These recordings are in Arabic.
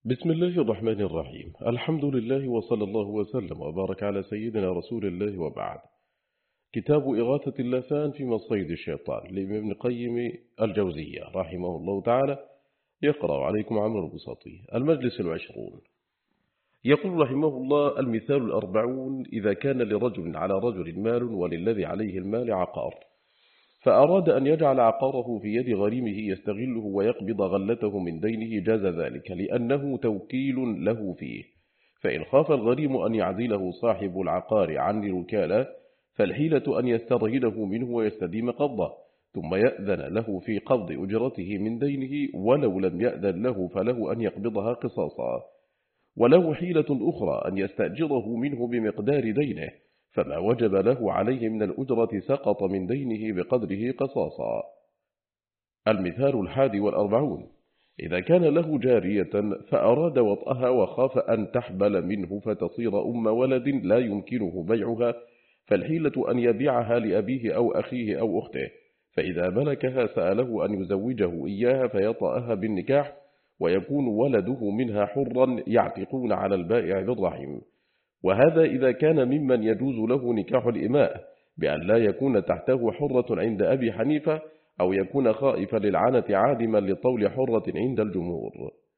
بسم الله الرحمن الرحيم. الحمد لله وصلى الله وسلم وبارك على سيدنا رسول الله وبعد. كتاب إغاثة اللسان في مصيد الشيطان لابن ابن قيم الجوزية رحمه الله تعالى، يقرأ عليكم عمرو البساطي. المجلس 20. يقول رحمه الله: المثال 40: إذا كان لرجل على رجل مال وللذي عليه المال عقار، فأراد أن يجعل عقاره في يد غريمه يستغله ويقبض غلته من دينه، جاز ذلك لأنه توكيل له فيه. فإن خاف الغريم أن يعزله صاحب العقار عن الوكالة، فالحيلة أن يسترهنه منه ويستديم قبضه، ثم يأذن له في قبض أجرته من دينه، ولو لم يأذن له فله أن يقبضها قصاصا. وله حيلة أخرى أن يستأجره منه بمقدار دينه، فما وجب له عليه من الأجرة سقط من دينه بقدره قصاصا. المثال 41: إذا كان له جارية فأراد وطأها وخاف أن تحبل منه فتصير أم ولد لا يمكنه بيعها، فالحيلة أن يبيعها لأبيه أو أخيه أو أخته، فإذا ملكها سأله أن يزوجه إياها فيطأها بالنكاح، ويكون ولده منها حرا يعتقون على البائع بالرحم. وهذا إذا كان ممن يجوز له نكاح الإماء، بأن لا يكون تحته حرة عند أبي حنيفة، أو يكون خائفا للعنة عادما لطول حرة عند الجمهور.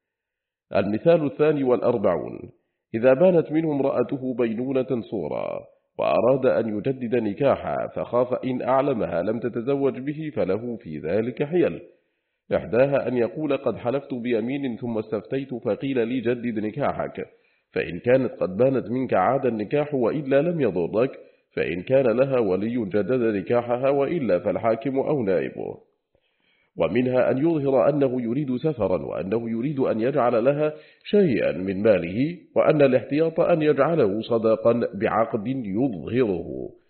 المثال 42: إذا بانت منه امرأته بينونة صورا، وأراد أن يجدد نكاحها، فخاف إن أعلمها لم تتزوج به فله في ذلك حيل. إحداها أن يقول: قد حلفت بيمين ثم استفتيت فقيل لي جدد نكاحك، فإن كانت قد بانت منك عاد النكاح وإلا لم يضرك، فإن كان لها ولي جدد نكاحها، وإلا فالحاكم أو نائبه. ومنها أن يظهر أنه يريد سفرا، وأنه يريد أن يجعل لها شيئا من ماله، وأن الاحتياط أن يجعله صداقا بعقد يظهره.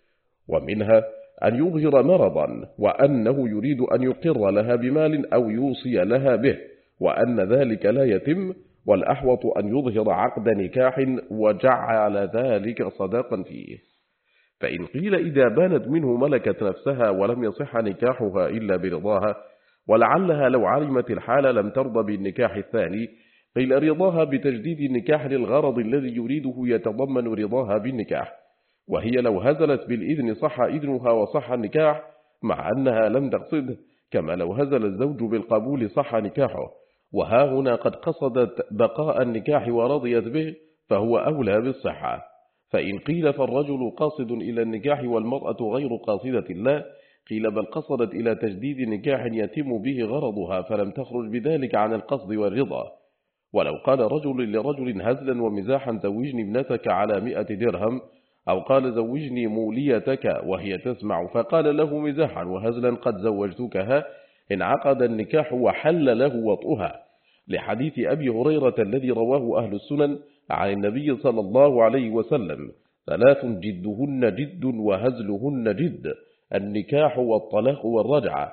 ومنها أن يظهر مرضا، وأنه يريد أن يقر لها بمال أو يوصي لها به، وأن ذلك لا يتم، والأحوط أن يظهر عقد نكاح وجعل ذلك صداقا فيه. فإن قيل إذا بانت منه ملكت نفسها ولم يصح نكاحها إلا برضاها، ولعلها لو علمت الحال لم ترضى بالنكاح الثاني، قيل رضاها بتجديد النكاح للغرض الذي يريده يتضمن رضاها بالنكاح، وهي لو هزلت بالإذن صح إذنها وصح النكاح، مع أنها لم تقصده، كما لو هزل الزوج بالقبول صح نكاحه. وها هنا قد قصدت بقاء النكاح ورضيت به، فهو أولى بالصحة. فإن قيل فالرجل قاصد إلى النكاح والمرأة غير قاصدة له، قيل بل قصدت إلى تجديد نكاح يتم به غرضها، فلم تخرج بذلك عن القصد والرضا. ولو قال رجل لرجل هزلا ومزاحا: زوجني ابنتك على 100 درهم، أو قال: زوجني موليتك وهي تسمع، فقال له مزاحا وهزلا: قد زوجتكها، انعقد النكاح وحل له وطئها، لحديث أبي هريرة الذي رواه أهل السنن عن النبي صلى الله عليه وسلم: 3 جدهن جد وهزلهن جد: النكاح والطلاق والرجعة.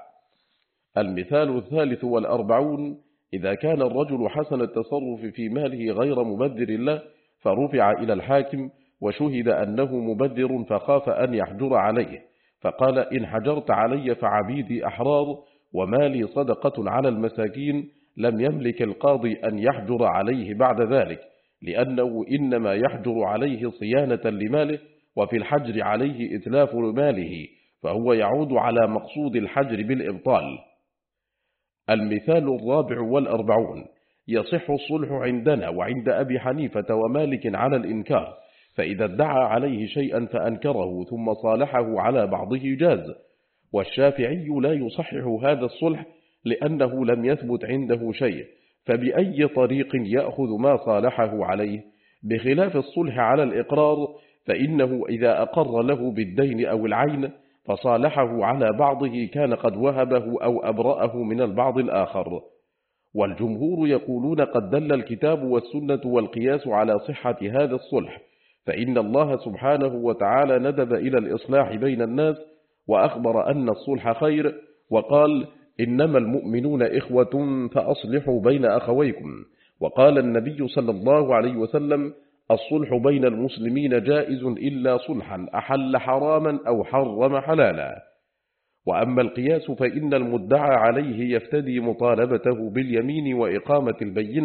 المثال 43: إذا كان الرجل حسن التصرف في ماله غير مبذر له، فرفع إلى الحاكم وشهد أنه مبذر، فخاف أن يحجر عليه، فقال: إن حجرت علي فعبيدي أحرار، ومالي صدقة على المساكين، لم يملك القاضي أن يحجر عليه بعد ذلك، لأنه إنما يحجر عليه صيانة لماله، وفي الحجر عليه إتلاف ماله، فهو يعود على مقصود الحجر بالإبطال. المثال 44: يصح الصلح عندنا وعند أبي حنيفة ومالك على الإنكار، فإذا ادعى عليه شيئا فأنكره ثم صالحه على بعضه جاز. والشافعي لا يصحح هذا الصلح، لأنه لم يثبت عنده شيء، فبأي طريق يأخذ ما صالحه عليه؟ بخلاف الصلح على الإقرار، فإنه إذا أقر له بالدين أو العين فصالحه على بعضه كان قد وهبه أو أبرأه من البعض الآخر. والجمهور يقولون قد دل الكتاب والسنة والقياس على صحة هذا الصلح، فإن الله سبحانه وتعالى ندب إلى الإصلاح بين الناس، وأخبر أن الصلح خير، وقال: إنما المؤمنون إخوة فأصلحوا بين أخويكم. وقال النبي صلى الله عليه وسلم: الصلح بين المسلمين جائز إلا صلحا أحل حراما أو حرم حلالا. وأما القياس فإن المدعى عليه يفتدي مطالبته باليمين وإقامة البينة،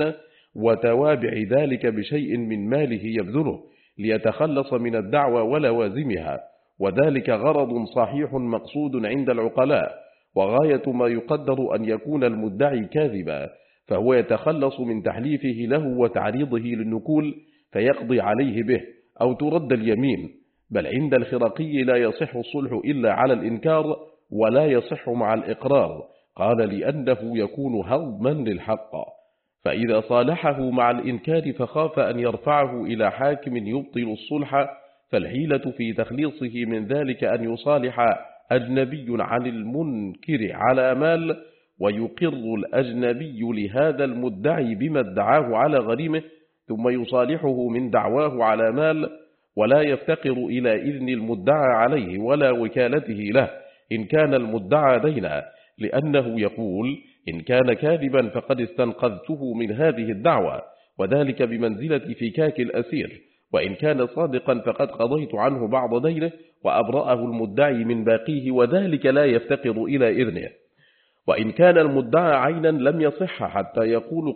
وتوابع ذلك بشيء من ماله يبذله ليتخلص من الدعوى ولوازمها، وذلك غرض صحيح مقصود عند العقلاء، وغاية ما يقدر أن يكون المدعي كاذبا، فهو يتخلص من تحليفه له وتعريضه للنكول فيقضي عليه به، أو ترد اليمين. بل عند الخرقي لا يصح الصلح إلا على الإنكار، ولا يصح مع الإقرار، قال لأنه يكون هضما للحق. فإذا صالحه مع الإنكار فخاف أن يرفعه إلى حاكم يبطل الصلح، فالحيلة في تخليصه من ذلك أن يصالح أجنبي عن المنكر على مال، ويقر الأجنبي لهذا المدعي بما ادعاه على غريمه، ثم يصالحه من دعواه على مال، ولا يفتقر إلى إذن المدعى عليه ولا وكالته له إن كان المدعى دينا، لأنه يقول: إن كان كاذبا فقد استنقذته من هذه الدعوة، وذلك بمنزلة فكاك الأسير، وإن كان صادقا فقد قضيت عنه بعض دينه وأبرأه المدعي من باقيه، وذلك لا يفتقر إلى إذنه. وإن كان المدعى عينا لم يصح حتى يقول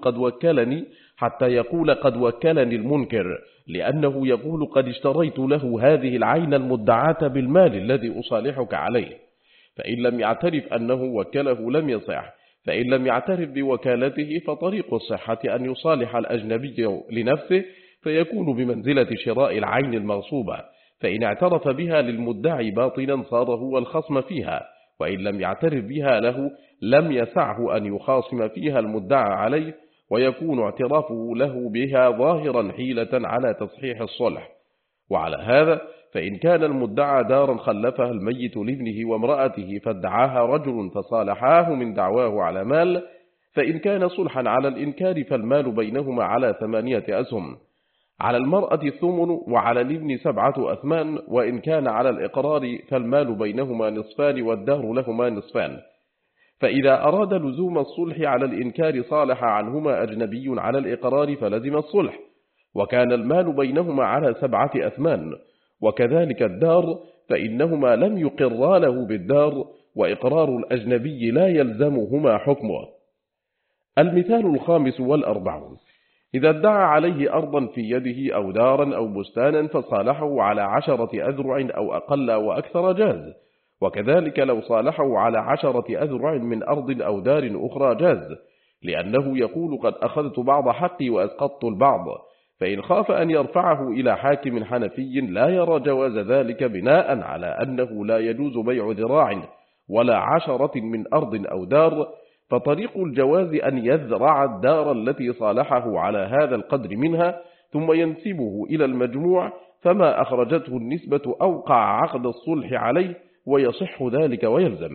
قد وكلني المنكر، لأنه يقول: قد اشتريت له هذه العين المدعاة بالمال الذي أصالحك عليه. فإن لم يعترف أنه وكله لم يصح، فإن لم يعترف بوكالته فطريق الصحة أن يصالح الأجنبي لنفسه، فيكون بمنزلة شراء العين المغصوبة، فإن اعترف بها للمدعي باطلا صار هو الخصم فيها، وإن لم يعترف بها له لم يسعه أن يخاصم فيها المدعى عليه، ويكون اعترافه له بها ظاهرا حيلة على تصحيح الصلح. وعلى هذا فإن كان المدعى دارا خلفها الميت لابنه وامرأته فادعاها رجل فصالحاه من دعواه على مال، فإن كان صلحا على الإنكار فالمال بينهما على 8 أسهم، على المرأة 8 وعلى الابن 7 أثمان، وإن كان على الإقرار فالمال بينهما نصفان والدار لهما نصفان. فإذا أراد لزوم الصلح على الإنكار صالح عنهما أجنبي على الإقرار فلزم الصلح، وكان المال بينهما على 7 أثمان، وكذلك الدار، فإنهما لم يقرا له بالدار، وإقرار الأجنبي لا يلزمهما حكمه. المثال 45. إذا ادعى عليه أرضا في يده أو دارا أو بستانا فصالحه على 10 أذرع أو أقل وأكثر جاز، وكذلك لو صالحه على 10 أذرع من أرض أو دار أخرى جاز، لأنه يقول: قد أخذت بعض حقي وأسقطت البعض. فإن خاف أن يرفعه إلى حاكم حنفي لا يرى جواز ذلك بناء على أنه لا يجوز بيع ذراع ولا 10 من أرض أو دار، فطريق الجواز أن يذرع الدار التي صالحه على هذا القدر منها، ثم ينسبه إلى المجموع، فما أخرجته النسبة أوقع عقد الصلح عليه، ويصح ذلك ويلزم.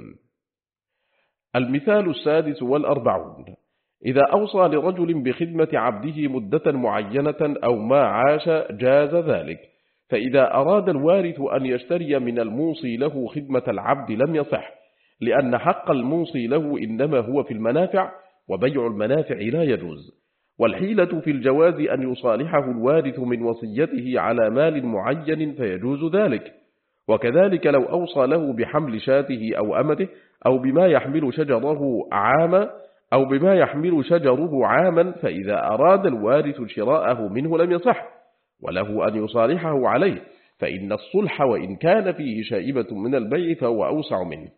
المثال 46. إذا أوصى لرجل بخدمة عبده مدة معينة أو ما عاش جاز ذلك، فإذا أراد الوارث أن يشتري من الموصي له خدمة العبد لم يصح، لأن حق الموصي له إنما هو في المنافع، وبيع المنافع لا يجوز. والحيلة في الجواز أن يصالحه الوارث من وصيته على مال معين فيجوز ذلك. وكذلك لو أوصى له بحمل شاته أو أمته أو بما يحمل شجره عاما، فإذا أراد الوارث شراءه منه لم يصح، وله أن يصالحه عليه، فإن الصلح وإن كان فيه شائبة من البيع فهو أوسع منه.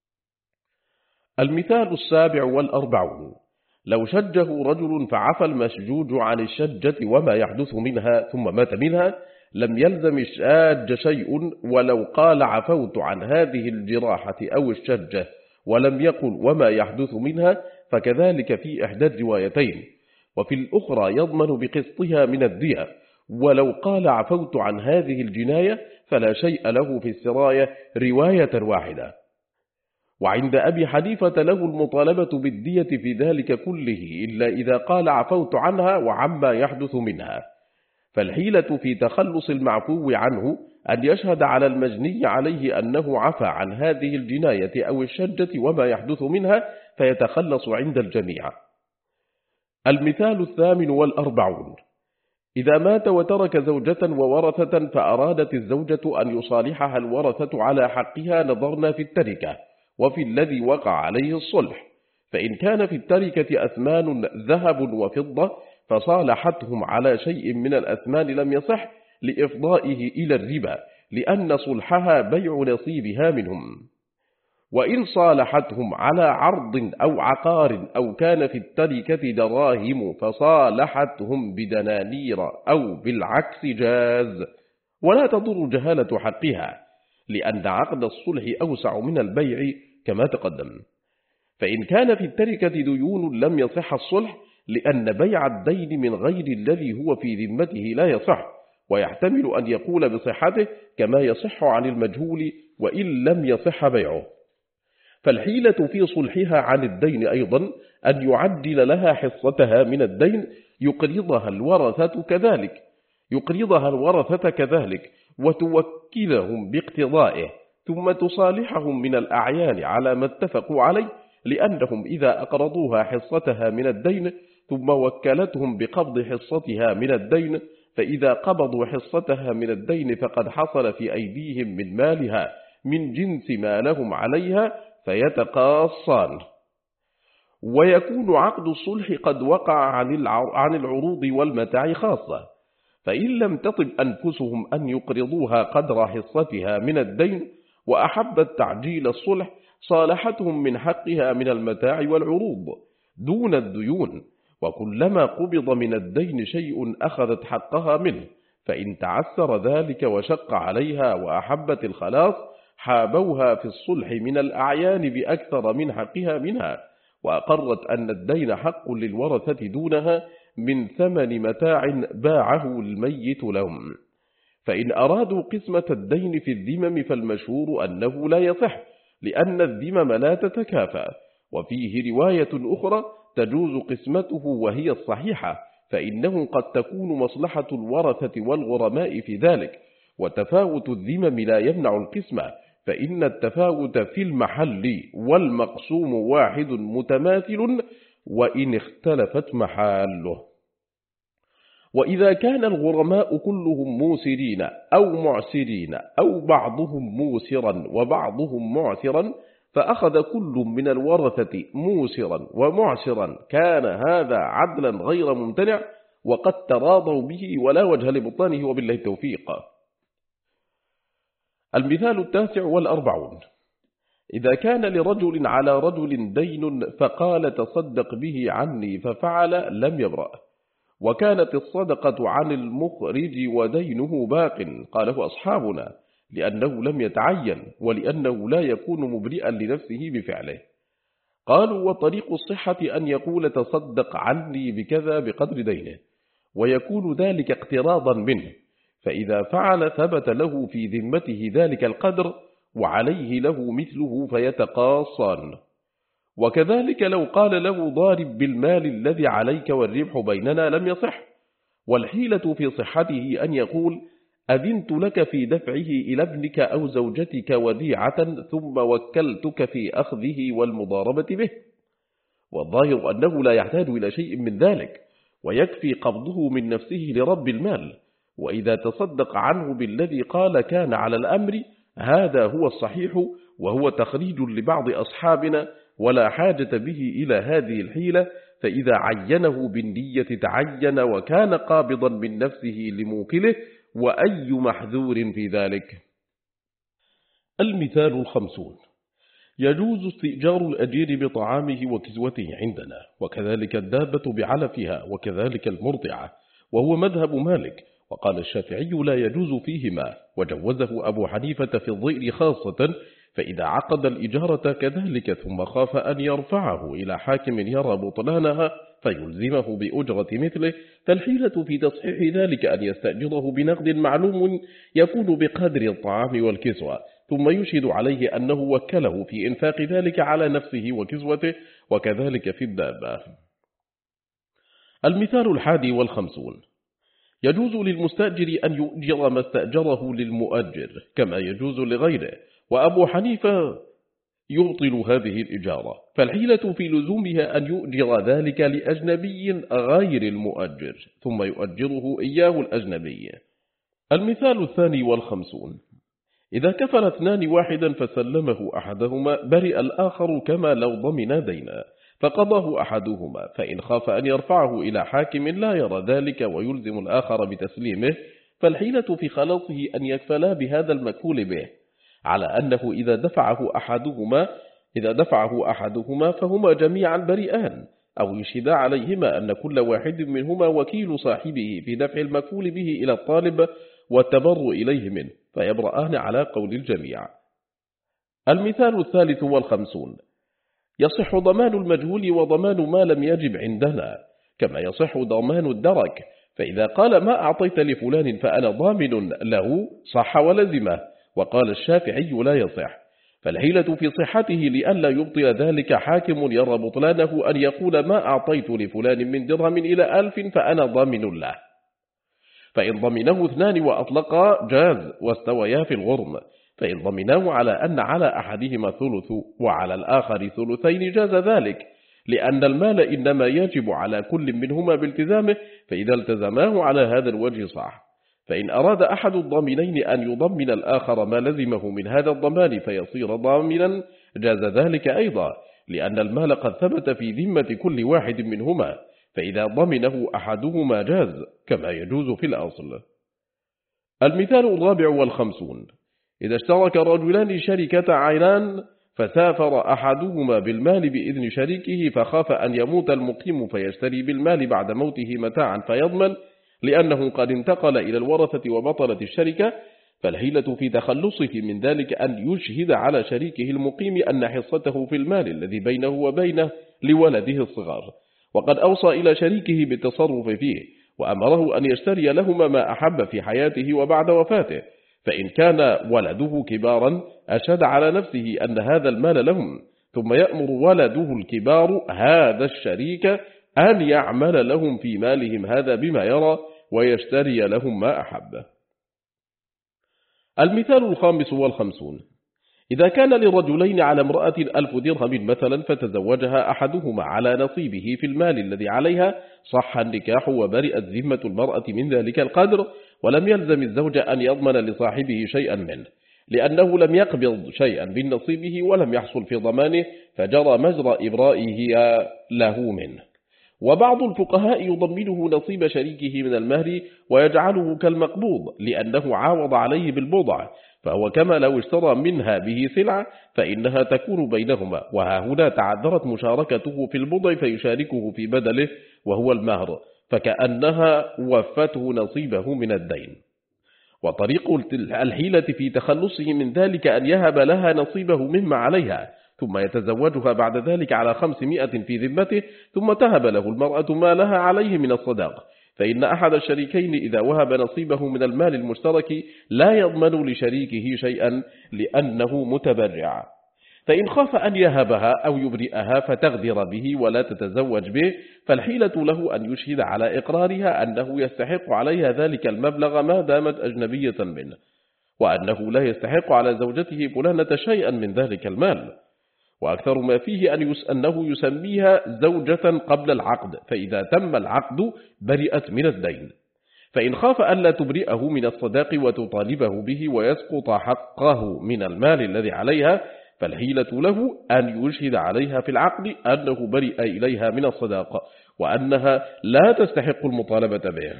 المثال 47. لو شجه رجل فعفى المشجوج عن الشجة وما يحدث منها ثم مات منها، لم يلزم الشاج شيء، ولو قال: عفوت عن هذه الجراحة أو الشجة، ولم يقل وما يحدث منها، فكذلك في إحدى الروايتين، وفي الأخرى يضمن بقسطها من الدية، ولو قال: عفوت عن هذه الجناية، فلا شيء له في السراية رواية واحدة. وعند أبي حنيفة له المطالبة بالدية في ذلك كله، إلا إذا قال: عفوت عنها وعما يحدث منها. فالحيلة في تخلص المعفو عنه أن يشهد على المجني عليه أنه عفى عن هذه الجناية أو الشجة وما يحدث منها، فيتخلص عند الجميع. المثال 48. إذا مات وترك زوجة وورثة، فأرادت الزوجة أن يصالحها الورثة على حقها، نظرنا في التركة وفي الذي وقع عليه الصلح. فإن كان في التركة أثمان ذهب وفضة، فصالحتهم على شيء من الأثمان لم يصح لإفضائه إلى الربا، لأن صلحها بيع نصيبها منهم. وإن صالحتهم على عرض أو عقار أو كان في التركة دراهم فصالحتهم بدنانير أو بالعكس جاز، ولا تضر جهالة حقها، لأن عقد الصلح أوسع من البيع كما تقدم. فإن كان في التركة ديون لم يصح الصلح، لأن بيع الدين من غير الذي هو في ذمته لا يصح، ويحتمل أن يقول بصحته كما يصح عن المجهول وإن لم يصح بيعه. فالحيلة في صلحها عن الدين أيضا أن يعدل لها حصتها من الدين يقرضها الورثة كذلك وتوكلهم باقتضائه، ثم تصالحهم من الأعيان على ما اتفقوا عليه، لأنهم إذا أقرضوها حصتها من الدين ثم وكلتهم بقبض حصتها من الدين، فإذا قبضوا حصتها من الدين فقد حصل في أيديهم من مالها من جنس ما لهم عليها فيتقاصان. ويكون عقد الصلح قد وقع عن العروض والمتاع خاصة، فإن لم تطب أنفسهم أن يقرضوها قدر حصتها من الدين وأحبت تعجيل الصلح صالحتهم من حقها من المتاع والعروض دون الديون، وكلما قبض من الدين شيء أخذت حقها منه، فإن تعسر ذلك وشق عليها وأحبت الخلاص حابوها في الصلح من الأعيان بأكثر من حقها منها، وأقرت أن الدين حق للورثة دونها من ثمن متاع باعه الميت لهم. فإن أرادوا قسمة الدين في الذمم فالمشهور أنه لا يصح، لأن الذمم لا تتكافى، وفيه رواية أخرى تجوز قسمته وهي الصحيحة، فإنه قد تكون مصلحة الورثة والغرماء في ذلك، وتفاوت الذمم لا يمنع القسمة، فإن التفاوت في المحل والمقسوم واحد متماثل وإن اختلفت محاله. وإذا كان الغرماء كلهم موسرين أو معسرين أو بعضهم موسرا وبعضهم معسرا، فأخذ كل من الورثة موسرا ومعسرا، كان هذا عدلا غير ممتنع وقد تراضوا به ولا وجه لبطلانه، وبالله التوفيق. المثال 49. إذا كان لرجل على رجل دين فقال تصدق به عني ففعل لم يبرأ، وكانت الصدقة عن المخرج ودينه باق، قاله أصحابنا لأنه لم يتعين ولأنه لا يكون مبرئا لنفسه بفعله. قالوا وطريق الصحة أن يقول تصدق عني بكذا بقدر دينه، ويكون ذلك اقتراضا منه، فإذا فعل ثبت له في ذمته ذلك القدر وعليه له مثله فيتقاصان. وكذلك لو قال له ضارب بالمال الذي عليك والربح بيننا لم يصح. والحيلة في صحته أن يقول أذنت لك في دفعه إلى ابنك أو زوجتك وديعة ثم وكلتك في أخذه والمضاربة به، والظاهر أنه لا يحتاج إلى شيء من ذلك، ويكفي قبضه من نفسه لرب المال، وإذا تصدق عنه بالذي قال كان على الأمر، هذا هو الصحيح، وهو تخريج لبعض أصحابنا، ولا حاجة به إلى هذه الحيلة، فإذا عينه بالنية تعين وكان قابضا من نفسه لموكله، وأي محذور في ذلك. المثال 50. يجوز استئجار الأجير بطعامه وكسوته عندنا، وكذلك الدابة بعلفها، وكذلك المرضعة، وهو مذهب مالك، وقال الشافعي لا يجوز فيهما، وجوزه أبو حنيفة في الظئر خاصة، فإذا عقد الإجارة كذلك ثم خاف أن يرفعه إلى حاكم يرى بطلانها فيلزمه بأجرة مثله، فالحيلة في تصحيح ذلك أن يستأجره بنقد معلوم يكون بقدر الطعام والكسوة، ثم يشهد عليه أنه وكله في إنفاق ذلك على نفسه وكسوته، وكذلك في الدابة. المثال 51. يجوز للمستأجر أن يؤجر ما استأجره للمؤجر كما يجوز لغيره، وأبو حنيفة يبطل هذه الإجارة، فالحيلة في لزومها أن يؤجر ذلك لأجنبي غير المؤجر ثم يؤجره إياه الأجنبي. المثال 52. إذا كفل اثنان واحدا فسلمه أحدهما برئ الآخر كما لو ضمن دينا، فقضاه أحدهما، فإن خاف أن يرفعه إلى حاكم لا يرى ذلك ويلزم الآخر بتسليمه، فالحيلة في خلاصه أن يكفلا بهذا المكفول به، على أنه إذا دفعه أحدهما فهما جميعا بريئان، أو يشهد عليهما أن كل واحد منهما وكيل صاحبه في دفع المكفول به إلى الطالب والتبر إليه منه، فيبرآن على قول الجميع. المثال 53: يصح ضمان المجهول وضمان ما لم يجب عندنا، كما يصح ضمان الدرك، فإذا قال ما أعطيت لفلان فأنا ضامن له صح ولزمه، وقال الشافعي لا يصح، فالحيلة في صحته لئلا يبطل ذلك حاكم يرى بطلانه أن يقول ما أعطيت لفلان من درهم إلى 1000 فأنا ضامن له، فإن ضمنه 2 وأطلقا جاز واستويا في الغرم، فإن ضمناه على أن على أحدهما ثلث وعلى الآخر ثلثين جاز ذلك، لأن المال إنما يجب على كل منهما بالتزامه، فإذا التزماه على هذا الوجه صح. فإن أراد أحد الضامنين أن يضمن الآخر ما لزمه من هذا الضمان فيصير ضامنا جاز ذلك أيضا، لأن المال قد ثبت في ذمة كل واحد منهما، فإذا ضمنه أحدهما جاز كما يجوز في الأصل. المثال 54: إذا اشترك رجلان شركة عينان فسافر أحدهما بالمال بإذن شريكه، فخاف أن يموت المقيم فيشتري بالمال بعد موته متاعا فيضمن، لأنه قد انتقل إلى الورثة وبطلت الشركة، فالحيلة في تخلصه من ذلك أن يشهد على شريكه المقيم أن حصته في المال الذي بينه وبينه لولده الصغار، وقد أوصى إلى شريكه بالتصرف فيه، وأمره أن يشتري لهما ما أحب في حياته وبعد وفاته، فإن كان ولده كبارا أشهد على نفسه أن هذا المال لهم، ثم يأمر ولده الكبار هذا الشريك أن يعمل لهم في مالهم هذا بما يرى ويشتري لهم ما أحب. المثال 55: إذا كان لرجلين على امرأة 1000 درهم مثلا، فتزوجها أحدهما على نصيبه في المال الذي عليها، صح النكاح وبرئت ذمة المرأة من ذلك القدر، ولم يلزم الزوج أن يضمن لصاحبه شيئا منه، لأنه لم يقبض شيئا من نصيبه ولم يحصل في ضمانه، فجرى مجرى إبرائه له منه. وبعض الفقهاء يضمنه نصيب شريكه من المهر ويجعله كالمقبوض، لأنه عاوض عليه بالبضع، فهو كما لو اشترى منها به سلعة فإنها تكون بينهما، وها هنا تعذرت مشاركته في البضع فيشاركه في بدله وهو المهر، فكأنها وفته نصيبه من الدين. وطريق الحيلة في تخلصه من ذلك أن يهب لها نصيبه مما عليها، ثم يتزوجها بعد ذلك على 500 في ذمته، ثم تهب له المرأة ما لها عليه من الصداق، فإن أحد الشريكين إذا وهب نصيبه من المال المشترك لا يضمن لشريكه شيئا لأنه متبرع، فإن خاف أن يهبها أو يبرئها فتغدر به ولا تتزوج به، فالحيلة له أن يشهد على إقرارها أنه يستحق عليها ذلك المبلغ ما دامت أجنبية منه، وأنه لا يستحق على زوجته فلانة شيئا من ذلك المال، وأكثر ما فيه أنه يسميها زوجة قبل العقد، فإذا تم العقد برئت من الدين، فإن خاف أن لا تبرئه من الصداق وتطالبه به ويسقط حقه من المال الذي عليها، فالحيلة له أن يشهد عليها في العقد أنه برئ إليها من الصداق، وأنها لا تستحق المطالبة به.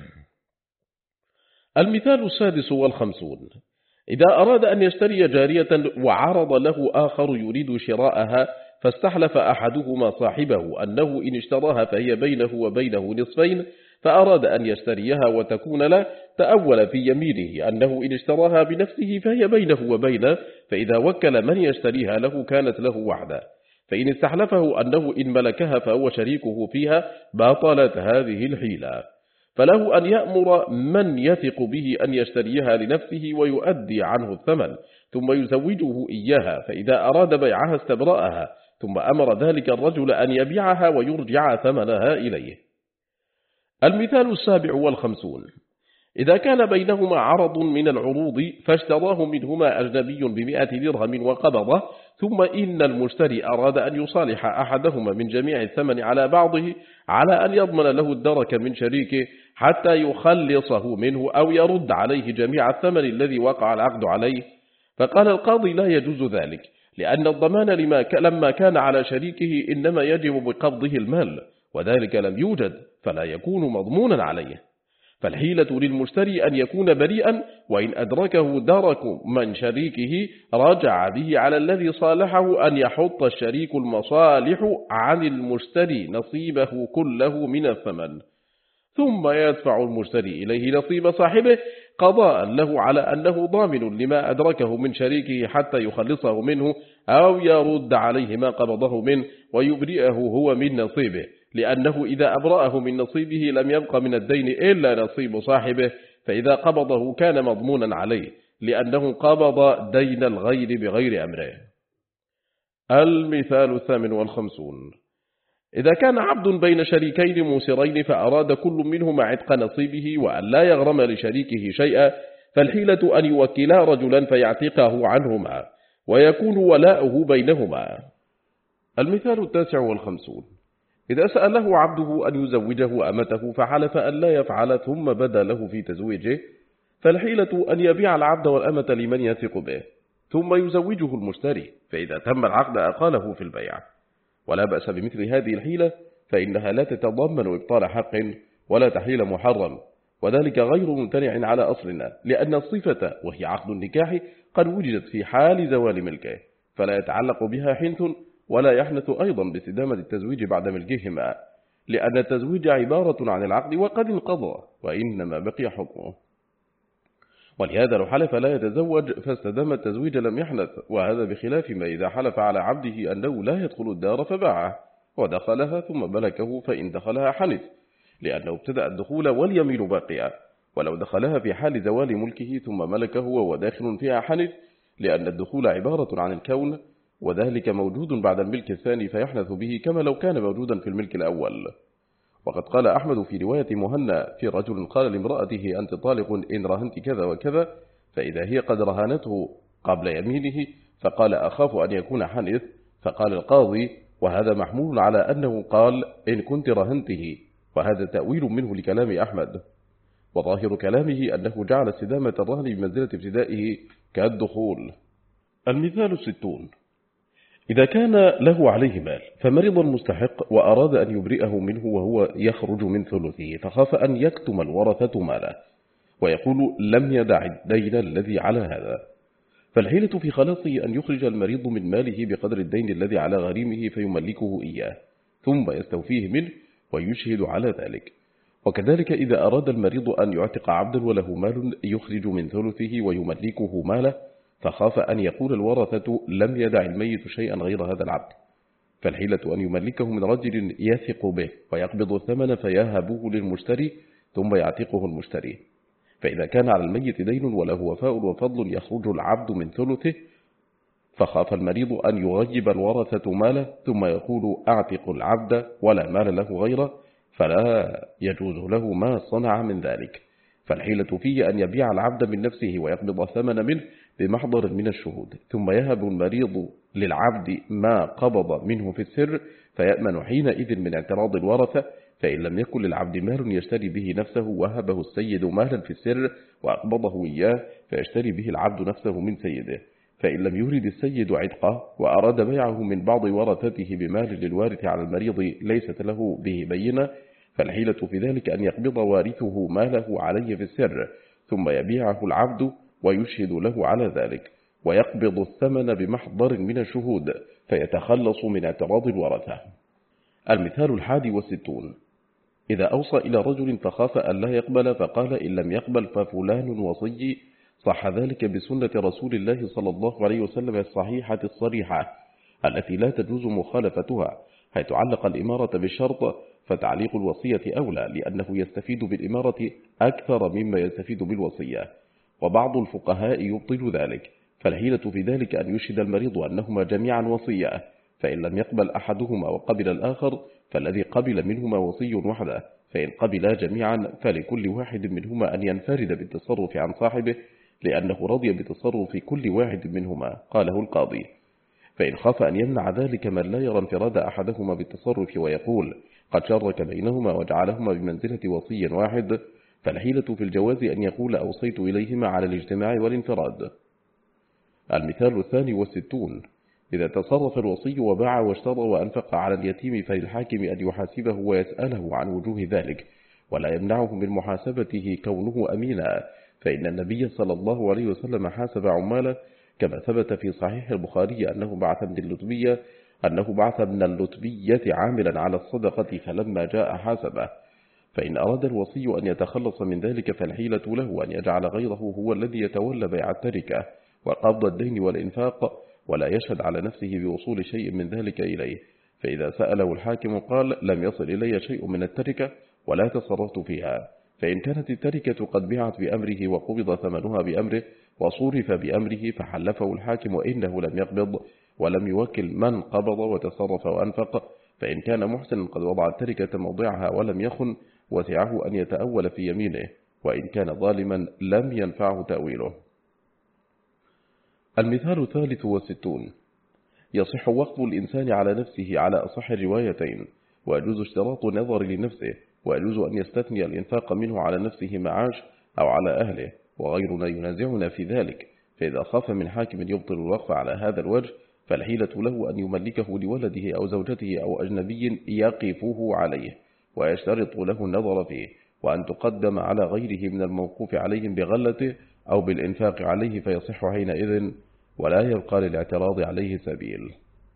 المثال 56: إذا أراد أن يشتري جارية وعرض له آخر يريد شراءها، فاستحلف أحدهما صاحبه أنه إن اشتراها فهي بينه وبينه نصفين، فأراد أن يشتريها وتكون له، تأول في يمينه أنه إن اشتراها بنفسه فهي بينه وبينه، فإذا وكل من يشتريها له كانت له وحده، فإن استحلفه أنه إن ملكها فهو شريكه فيها باطلت هذه الحيلة، فله أن يأمر من يثق به أن يشتريها لنفسه ويؤدي عنه الثمن، ثم يزوجه إياها، فإذا أراد بيعها استبرأها، ثم أمر ذلك الرجل أن يبيعها ويرجع ثمنها إليه. المثال 57: إذا كان بينهما عرض من العروض فاشتراه منهما أجنبي ب100 درهم وقبضه، ثم إن المشتري أراد أن يصالح أحدهما من جميع الثمن على بعضه على أن يضمن له الدرك من شريكه حتى يخلصه منه أو يرد عليه جميع الثمن الذي وقع العقد عليه، فقال القاضي لا يجوز ذلك، لأن الضمان لما كان على شريكه إنما يجب بقبضه المال، وذلك لم يوجد فلا يكون مضمونا عليه. فالحيلة للمشتري أن يكون بريئا، وإن أدركه درك من شريكه رجع به على الذي صالحه أن يحط الشريك المصالح عن المشتري نصيبه كله من الثمن، ثم يدفع المشتري إليه نصيب صاحبه قضاء له على أنه ضامن لما أدركه من شريكه حتى يخلصه منه أو يرد عليه ما قبضه منه ويبرئه هو من نصيبه، لأنه إذا أبرأه من نصيبه لم يبق من الدين إلا نصيب صاحبه، فإذا قبضه كان مضمونا عليه لأنه قبض دين الغير بغير أمره. المثال 58: إذا كان عبد بين شريكين موسرين فأراد كل منهما عتق نصيبه وأن لا يغرم لشريكه شيئا، فالحيلة أن يوكلا رجلا فيعتقه عنهما ويكون ولاؤه بينهما. المثال 59: إذا سأله عبده أن يزوجه أمته فحلف أن لا يفعل ثم بدا له في تزويجه، فالحيلة أن يبيع العبد والأمة لمن يثق به ثم يزوجه المشتري، فإذا تم العقد أقاله في البيع. ولا بأس بمثل هذه الحيلة، فإنها لا تتضمن إبطال حق ولا تحليل محرم، وذلك غير ممتنع على أصلنا، لأن الصفة وهي عقد النكاح قد وجدت في حال زوال ملكه، فلا يتعلق بها حنث ولا يحنث أيضا باستدامة التزويج بعد ملكهما، لأن التزويج عبارة عن العقد وقد انقضى وإنما بقي حكمه. ولهذا لو حلف لا يتزوج فاستدام التزويج لم يحنث، وهذا بخلاف ما إذا حلف على عبده أنه لا يدخل الدار فباعه ودخلها ثم ملكه، فإن دخلها حنث لأنه ابتدأ الدخول واليمين باقية، ولو دخلها في حال زوال ملكه ثم ملكه وهو داخل فيها حنث، لأن الدخول عبارة عن الكون، وذلك موجود بعد الملك الثاني فيحنث به كما لو كان موجودا في الملك الأول. وقد قال أحمد في رواية مهنا في رجل قال لامرأته أنت طالق إن رهنت كذا وكذا، فإذا هي قد رهنته قبل يمينه فقال أخاف أن يكون حنث، فقال القاضي وهذا محمول على أنه قال إن كنت رهنته، وهذا تأويل منه لكلام أحمد، وظاهر كلامه أنه جعل استدامة الرهن بمنزلة ابتدائه كالدخول. المثال 60: إذا كان له عليه مال فمرض المستحق وأراد أن يبرئه منه وهو يخرج من ثلثه، فخاف أن يكتم الورثة ماله ويقول لم يدع الدين الذي على هذا، فالحيلة في خلاصه أن يخرج المريض من ماله بقدر الدين الذي على غريمه فيملكه إياه ثم يستوفيه منه ويشهد على ذلك. وكذلك إذا أراد المريض أن يعتق عبدا وله مال يخرج من ثلثه ويملكه ماله، فخاف أن يقول الورثة لم يدع الميت شيئا غير هذا العبد، فالحيلة أن يملكه من رجل يثق به ويقبض الثمن فيهبه للمشتري ثم يعتقه المشتري. فإذا كان على الميت دين وله وفاء وفضل يخرج العبد من ثلثه، فخاف المريض أن يغيب الورثة ماله ثم يقول أعتق العبد ولا مال له غيره، فلا يجوز له ما صنع من ذلك، فالحيلة فيه أن يبيع العبد من نفسه ويقبض الثمن منه بمحضر من الشهود، ثم يهب المريض للعبد ما قبض منه في السر، فيأمن حينئذ من اعتراض الورثة، فإن لم يكن للعبد مال يشتري به نفسه وهبه السيد مالا في السر وأقبضه إياه فيشتري به العبد نفسه من سيده، فإن لم يرد السيد عتقه وأراد بيعه من بعض ورثته بمال للوارث على المريض ليست له به بينة، فالحيلة في ذلك أن يقبض وارثه ماله عليه في السر ثم يبيعه العبد ويشهد له على ذلك ويقبض الثمن بمحضر من الشهود فيتخلص من اعتراض الورثة. المثال 61: إذا أوصى إلى رجل فخاف أن لا يقبل فقال إن لم يقبل ففلان وصي، صح ذلك بسنة رسول الله صلى الله عليه وسلم الصحيحة الصريحة التي لا تجوز مخالفتها، حيث علق الإمارة بالشرط، فتعليق الوصية أولى لأنه يستفيد بالإمارة أكثر مما يستفيد بالوصية، وبعض الفقهاء يبطل ذلك، فالحيلة في ذلك أن يشهد المريض أنهما جميعا وصية، فإن لم يقبل أحدهما وقبل الآخر فالذي قبل منهما وصي وحده، فإن قبلا جميعا فلكل واحد منهما أن ينفرد بالتصرف عن صاحبه لأنه رضي بتصرف كل واحد منهما، قاله القاضي. فإن خاف أن يمنع ذلك من لا يرى انفراد أحدهما بالتصرف ويقول قد شرك بينهما وجعلهما بمنزلة وصي واحد، فالحيلة في الجواز أن يقول أوصيت إليهما على الاجتماع والانفراد. المثال 62: إذا تصرف الوصي وباع واشترى وأنفق على اليتيم فللحاكم أن يحاسبه ويسأله عن وجوه ذلك، ولا يمنعه من محاسبته كونه أمينا، فإن النبي صلى الله عليه وسلم حاسب عماله، كما ثبت في صحيح البخاري أنه بعث ابن اللتبية عاملا على الصدقة فلما جاء حاسبه. فإن أراد الوصي أن يتخلص من ذلك فالحيلة له أن يجعل غيره هو الذي يتولى بيع التركة وقبض الدين والإنفاق، ولا يشهد على نفسه بوصول شيء من ذلك إليه، فإذا سأله الحاكم قال لم يصل إلي شيء من التركة ولا تصرفت فيها. فإن كانت التركة قد بيعت بأمره وقبض ثمنها بأمره وصرف بأمره فحلفه الحاكم وإنه لم يقبض ولم يوكل من قبض وتصرف وأنفق، فإن كان محسنا قد وضع التركة موضعها ولم يخن وسعه أن يتأول في يمينه، وإن كان ظالما لم ينفعه تأويله. المثال 63. يصح وقف الإنسان على نفسه على أصح الروايتين، ويجوز اشتراط النظر لنفسه، ويجوز أن يستثني الإنفاق منه على نفسه معاش أو على أهله، وغيرنا ينازعنا في ذلك. فإذا خاف من حاكم يبطل الوقف على هذا الوجه فالحيلة له أن يملكه لولده أو زوجته أو أجنبي يقفه عليه ويشترط له النظر فيه، وأن تقدم على غيره من الموقوف عليهم بغلته أو بالإنفاق عليه، فيصح حينئذ ولا يبقى للاعتراض عليه سبيل.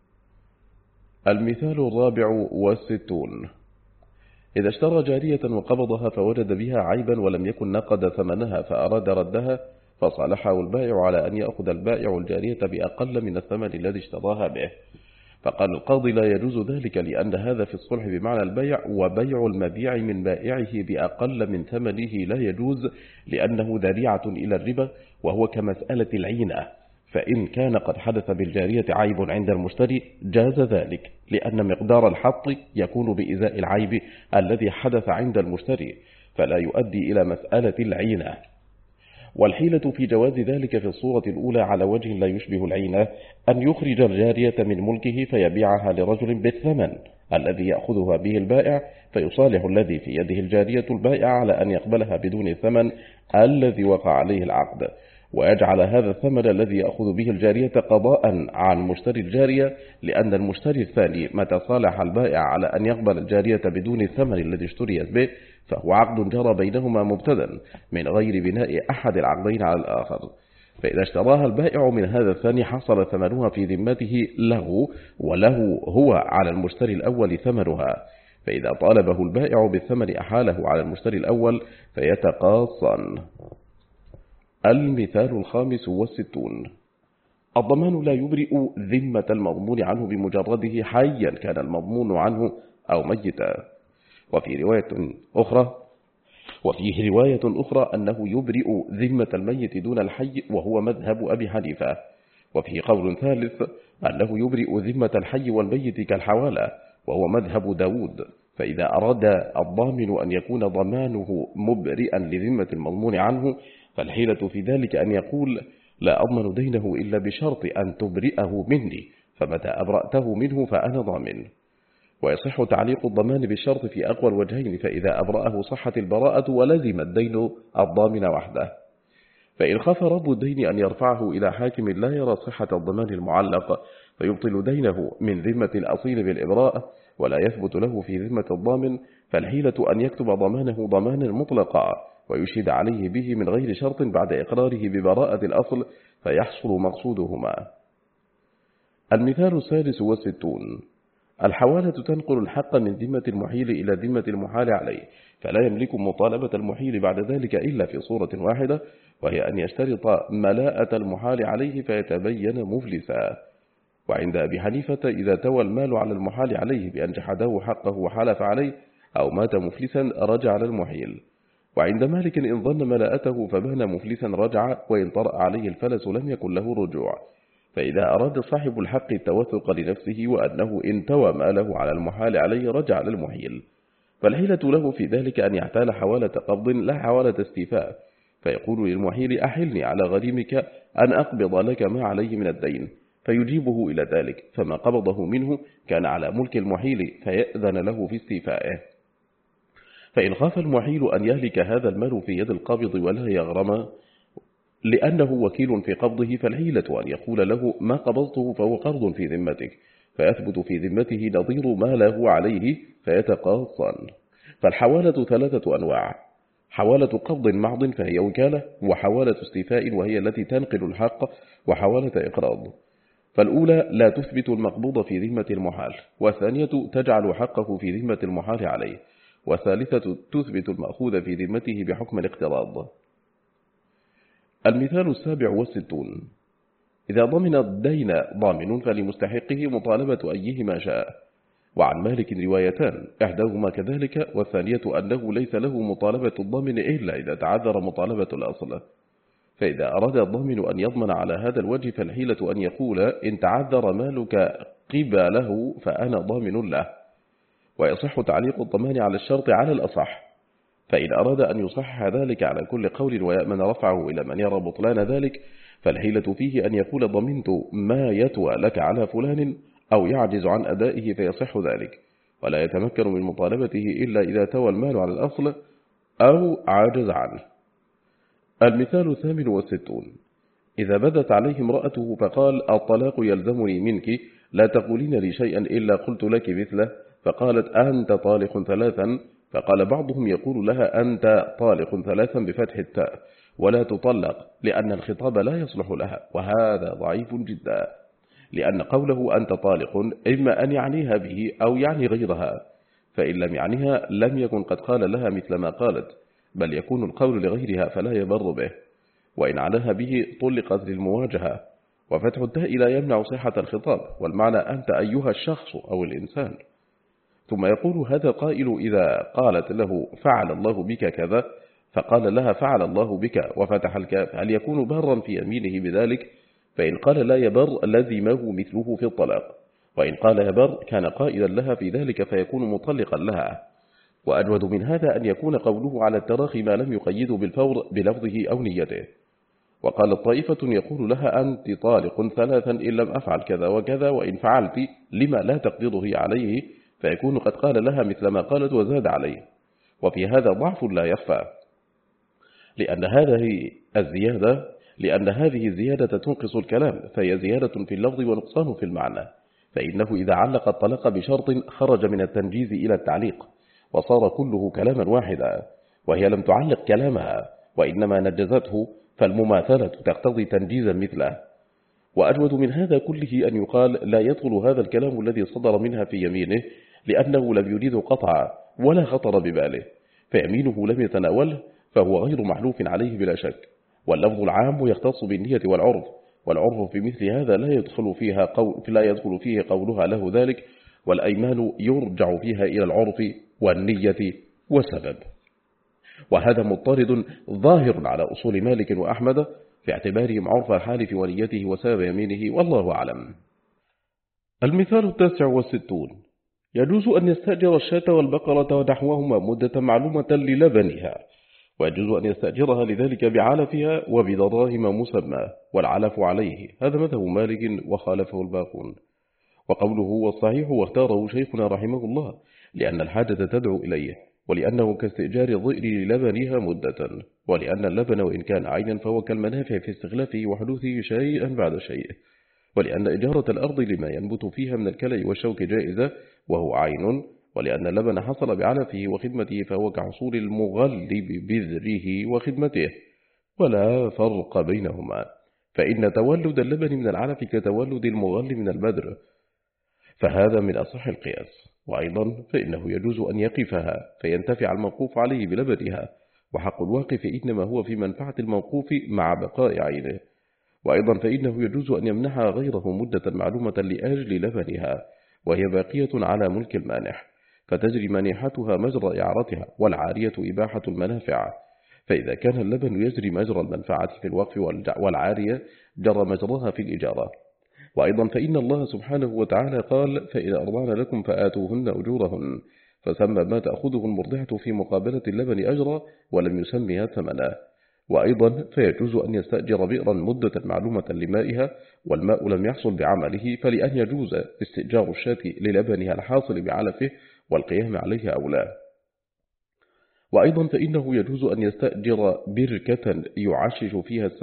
المثال 64. إذا اشترى جارية وقبضها فوجد بها عيبا ولم يكن نقد ثمنها فأراد ردها، فصالحه البائع على أن يأخذ البائع الجارية بأقل من الثمن الذي اشتراها به. فقال القاضي لا يجوز ذلك، لأن هذا في الصلح بمعنى البيع، وبيع المبيع من بائعه بأقل من ثمنه لا يجوز، لأنه ذريعة إلى الربا، وهو كمسألة العينة. فإن كان قد حدث بالجارية عيب عند المشتري جاز ذلك، لأن مقدار الحط يكون بإزاء العيب الذي حدث عند المشتري، فلا يؤدي إلى مسألة العينة. والحيلة في جواز ذلك في الصورة الأولى على وجه لا يشبه العينة، أن يخرج الجارية من ملكه فيبيعها لرجل بالثمن الذي يأخذها به البائع، فيصالح الذي في يده الجارية البائع على أن يقبلها بدون الثمن الذي وقع عليه العقد، ويجعل هذا الثمن الذي يأخذ به الجارية قضاء عن مشتري الجارية، لأن المشتري الثاني متى صالح البائع على أن يقبل الجارية بدون الثمن الذي اشتريت به فهو عقد جرى بينهما مبتدا من غير بناء أحد العقدين على الآخر. فإذا اشتراها البائع من هذا الثاني حصل ثمنها في ذمته له، وله هو على المشتري الأول ثمنها، فإذا طالبه البائع بالثمن أحاله على المشتري الأول فيتقاصن. المثال 65. الضمان لا يبرئ ذمة المضمون عنه بمجرده حيا كان المضمون عنه أو ميتا. وفيه رواية أخرى أنه يبرئ ذمة الميت دون الحي، وهو مذهب أبي حنيفة. وفيه قول ثالث أنه يبرئ ذمة الحي والميت كالحوالة، وهو مذهب داود. فإذا أراد الضامن أن يكون ضمانه مبرئا لذمة المضمون عنه فالحيلة في ذلك أن يقول لا أضمن دينه إلا بشرط أن تبرئه مني، فمتى أبرأته منه فأنا ضامن. ويصح تعليق الضمان بالشرط في أقوى الوجهين، فإذا أبرأه صحت البراءة ولزم الدين الضامن وحده. فإن خاف رب الدين أن يرفعه إلى حاكم لا يرى صحة الضمان المعلق فيبطل دينه من ذمة الأصيل بالإبراء ولا يثبت له في ذمة الضامن، فالحيلة أن يكتب ضمانه ضمانا مطلقا ويشهد عليه به من غير شرط بعد إقراره ببراءة الأصل فيحصل مقصودهما. المثال 66. الحوالة تنقل الحق من ذمة المحيل إلى ذمة المحال عليه، فلا يملك مطالبة المحيل بعد ذلك إلا في صورة واحدة، وهي أن يشترط ملاءة المحال عليه فيتبين مفلسا. وعند أبي حنيفة إذا توى المال على المحال عليه بأن جحده حقه وحلف عليه أو مات مفلسا رجع على المحيل. وعند مالك إن ظن ملاءته فبان مفلسا رجع، وإن طرأ عليه الفلس لم يكن له رجوع. فإذا أراد صاحب الحق التوثق لنفسه وأنه إن توى ماله على المحال عليه رجع على المحيل، فالحيلة له في ذلك أن يحتال حوالة قبض لا حوالة استيفاء، فيقول للمحيل أحلني على غريمك أن أقبض لك ما عليه من الدين، فيجيبه إلى ذلك، فما قبضه منه كان على ملك المحيل فيأذن له في استيفائه. فإن خاف المحيل أن يهلك هذا المال في يد القابض ولا يغرم لأنه وكيل في قبضه، فالحيلة أن يقول له ما قبضته فهو قرض في ذمتك، فيثبت في ذمته نظير ما له عليه فيتقاصن. فالحوالة ثلاثة أنواع: حوالة قبض محض فهي وكالة، وحوالة استيفاء وهي التي تنقل الحق، وحوالة إقراض. فالأولى لا تثبت المقبوض في ذمة المحال، والثانية تجعل حقه في ذمة المحال عليه، والثالثة تثبت المأخوذ في ذمته بحكم الاقتراض. المثال 67: إذا ضمن الدين ضامن فلمستحقه مطالبة أيهما شاء. وعن مالك روايتان، إحداهما كذلك، والثانية أنه ليس له مطالبة الضامن إلا إذا تعذر مطالبة الأصل. فإذا أراد الضامن أن يضمن على هذا الوجه فالحيلة أن يقول إن تعذر مالك قبله فأنا ضامن له، ويصح تعليق الضمان على الشرط على الأصح. فإن أراد أن يصحح ذلك على كل قول ويأمن رفعه إلى من يرى بطلان ذلك، فالحيلة فيه أن يقول ضمنت ما يتوى لك على فلان، أو يعجز عن أدائه فيصح ذلك، ولا يتمكن من مطالبته إلا إذا توى المال على الأصل أو عاجز عنه. المثال 68: إذا بدت عليه امرأته فقال الطلاق يلزمني منك، لا تقولين لي شيئا إلا قلت لك مثله، فقالت أنت طالق ثلاثا، فقال بعضهم يقول لها أنت طالق ثلاثا بفتح التاء ولا تطلق، لأن الخطاب لا يصلح لها، وهذا ضعيف جدا، لأن قوله أنت طالق إما أن يعنيها به أو يعني غيرها، فإن لم يعنيها لم يكن قد قال لها مثل ما قالت، بل يكون القول لغيرها فلا يبر به، وإن عناها به طلقت للمواجهة. وفتح التاء لا يمنع صحة الخطاب، والمعنى أنت أيها الشخص أو الإنسان. ثم يقول هذا قائل إذا قالت له فعل الله بك كذا، فقال لها فعل الله بك وفتح الكاف، هل يكون بارا في يمينه بذلك؟ فإن قال لا يبر لزمه مثله في الطلاق، وإن قال يبر كان قائلا لها في ذلك فيكون مطلقا لها. وأجود من هذا أن يكون قوله على التراخي ما لم يقيده بالفور بلفظه أو نيته. وقال طائفة يقول لها أنت طالق ثلاثا إن لم أفعل كذا وكذا، وإن فعلت لما لا تقدره عليه، فيكون قد قال لها مثل ما قالت وزاد عليه. وفي هذا ضعف لا يخفى، لأن هذه الزيادة تنقص الكلام، فهي زيادة في اللفظ ونقصان في المعنى، فإنه إذا علق الطلاق بشرط خرج من التنجيز إلى التعليق، وصار كله كلاما واحدا، وهي لم تعلق كلامها وإنما نجزته، فالمماثلة تقتضي تنجيزا مثله. وأجود من هذا كله أن يقال لا يدخل هذا الكلام الذي صدر منها في يمينه، لأنه لم يريد قطعا ولا خطر بباله، فيمينه لم يتناوله، فهو غير محلوف عليه بلا شك. واللفظ العام يختص بالنية والعرف في مثل هذا لا يدخل فيه قولها له ذلك، والأيمان يرجع فيها إلى العرف والنية والسبب. وهذا مضطرد ظاهر على أصول مالك وأحمد في اعتبارهم عرف الحالف ونيته وسبب يمينه، والله أعلم. المثال 69: يجوز أن يستأجر الشاة والبقرة ونحوهما مدة معلومة للبنها، ويجوز أن يستأجرها لذلك بعلفها وبدراهم مسمى، والعلف عليه. هذا مذهب مالك وخالفه الباقون. وقوله هو الصحيح واختاره شيخنا رحمه الله، لأن الحاجة تدعو إليه، ولأنه كاستئجار الظئر للبنها مدة، ولأن اللبن وإن كان عينا فهو كالمنافع في استخلافه وحدوثه شيئا بعد شيء، ولأن إجارة الأرض لما ينبت فيها من الكلى والشوك جائزة وهو عين، ولأن اللبن حصل بعلفه وخدمته فهو كحصول المغل ببذره وخدمته، ولا فرق بينهما، فإن تولد اللبن من العلف كتولد المغل من البذر، فهذا من أصح القياس. وأيضا فإنه يجوز أن يقفها فينتفع الموقوف عليه بلبنها، وحق الواقف إنما هو في منفعة الموقوف مع بقاء عينه. وأيضا فإنه يجوز أن يمنحها غيره مدة معلومة لأجل لبنها، وهي باقية على ملك المانح، فتجري مانحتها مجرى إعارتها، والعارية إباحة المنافع. فإذا كان اللبن يجري مجرى المنفعة في الوقف والعارية جرى مجراها في الإجارة. وأيضا فإن الله سبحانه وتعالى قال فإذا أرضعن لكم فآتوهن أجورهن، فسمى ما تأخذه المرضعة في مقابلة اللبن أجرا ولم يسميها ثمنا. وأيضا فيجوز أن يستأجر بئرا مدة معلومة لمائها والماء لم يحصل بعمله، فلأن يجوز استئجار الشاة للبنها الحاصل بعلفه والقيام عليه أولى. وأيضا فإنه يجوز أن يستأجر بركة يعشش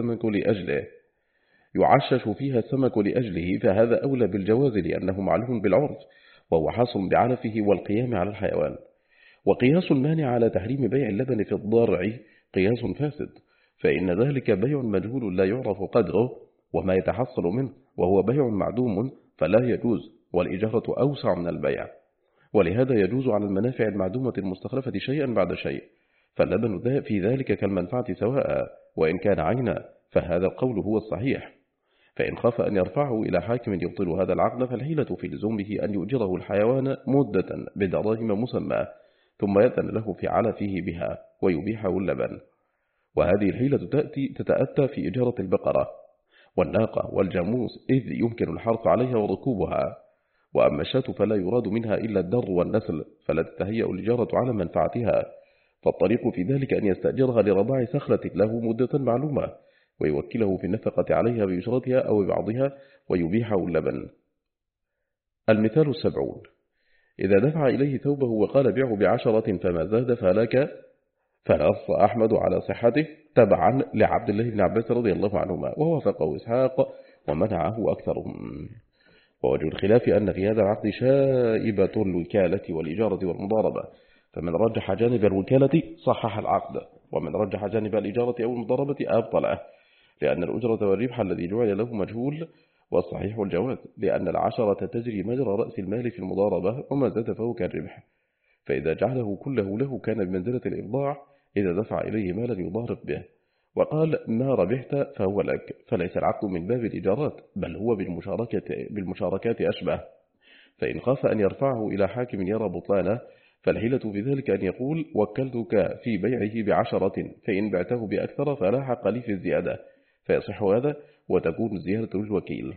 فيها السمك لأجله، فهذا أولى بالجواز لأنه معلوم بالعرف، وهو حاصل بعلفه والقيام على الحيوان. وقياس المانع على تحريم بيع اللبن في الضرع قياس فاسد، فإن ذلك بيع مجهول لا يعرف قدره وما يتحصل منه، وهو بيع معدوم فلا يجوز، والإجارة أوسع من البيع. ولهذا يجوز على المنافع المعدومة المستخلفة شيئا بعد شيء، فاللبن في ذلك كالمنفعة سواء وإن كان عينا، فهذا القول هو الصحيح. فإن خاف أن يرفعه إلى حاكم يبطل هذا العقد، فالحيلة في لزومه أن يؤجره الحيوان مدة بدراهم مسمى، ثم يأذن له في علفه بها ويبيحه اللبن. وهذه الحيلة تتأتى في إجارة البقرة والناقة والجاموس، إذ يمكن الحرث عليها وركوبها. وأما الشاة فلا يراد منها إلا الدر والنسل، فلا تتهيأ الإجارة على منفعتها، فالطريق في ذلك أن يستأجرها لرضاع سخلة له مدة معلومة، ويوكله في النفقة عليها بإجرتها أو بعضها، ويبيحه اللبن. المثال 70: إذا دفع إليه ثوبه وقال بيعه ب10 فما زاد فلك، فنص أحمد على صحته تبعا لعبد الله بن عباس رضي الله عنهما، ووافقه إسحاق ومنعه أكثرهم. ووجه الخلاف أن في هذا العقد شائبة الوكالة والإجارة والمضاربة، فمن رجح جانب الوكالة صحح العقد، ومن رجح جانب الإجارة أو المضاربة أبطله، لأن الأجرة والربح الذي جعل له مجهول، والصحيح الجواز، لأن 10 تجري مجرى رأس المال في المضاربة، وما زاد فهو كالربح، فإذا جعله كله له كان بمنزلة الإبضاع إذا دفع إليه مالا يضارب به. وقال ما ربحت فهو لك، فليس العقد من باب الإجارات، بل هو بالمشاركات أشبه. فإن خاف أن يرفعه إلى حاكم يرى بطلانه، فالحيلة في ذلك أن يقول وكلتك في بيعه ب10، فإن بعته بأكثر فلا حق لي في الزيادة، فيصح هذا وتكون الزيادة للوكيل.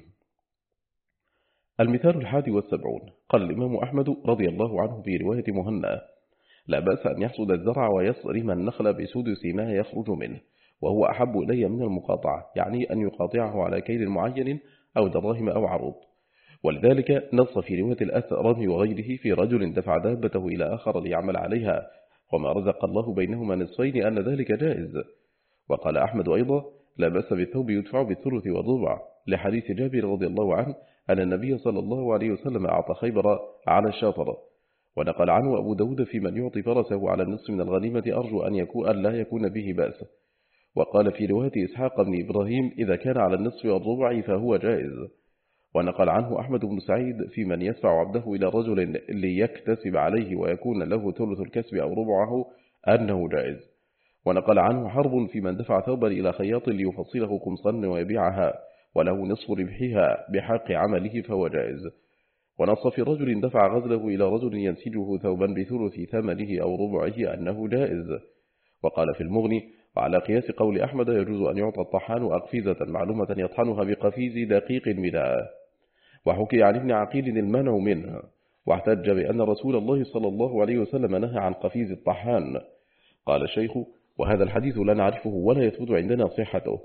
المثال 71: قال الإمام أحمد رضي الله عنه في رواية مهنا: لا بأس أن يحصد الزرع ويصرم النخل بسدس ما يخرج منه، وهو أحب إلي من المقاطعة، يعني أن يقاطعه على كيل معين أو دراهم أو عروض. ولذلك نص في رواية الأثرم وغيره في رجل دفع دابته إلى آخر ليعمل عليها، وما رزق الله بينهما نصفين أن ذلك جائز. وقال أحمد أيضا: لا بأس بالثوب يدفع بالثلث والربع، لحديث جابر رضي الله عنه أن النبي صلى الله عليه وسلم أعطى خيبر على الشاطر. ونقل عنه أبو داود في من يعطي فرسه على النصف من الغنيمة أرجو أن لا يكون به بأس. وقال في رواية إسحاق بن إبراهيم: إذا كان على النصف والربع فهو جائز. ونقل عنه أحمد بن سعيد في من يدفع عبده إلى رجل ليكتسب عليه ويكون له ثلث الكسب أو ربعه أنه جائز. ونقل عنه حرب في من دفع ثوبا إلى خياط ليفصله قمصا ويبيعها وله نصف ربحها بحق عمله فهو جائز. ونص في رجل دفع غزله إلى رجل ينسجه ثوبا بثلث ثمنه أو ربعه أنه جائز. وقال في المغني: وعلى قياس قول أحمد يجوز أن يعطى الطحان أقفيزة معلومة يطحنها بقفيز دقيق منها. وحكي عن ابن عقيل المنع منه، واحتج بأن رسول الله صلى الله عليه وسلم نهى عن قفيز الطحان. قال الشيخ: وهذا الحديث لا نعرفه ولا يثبت عندنا صحته.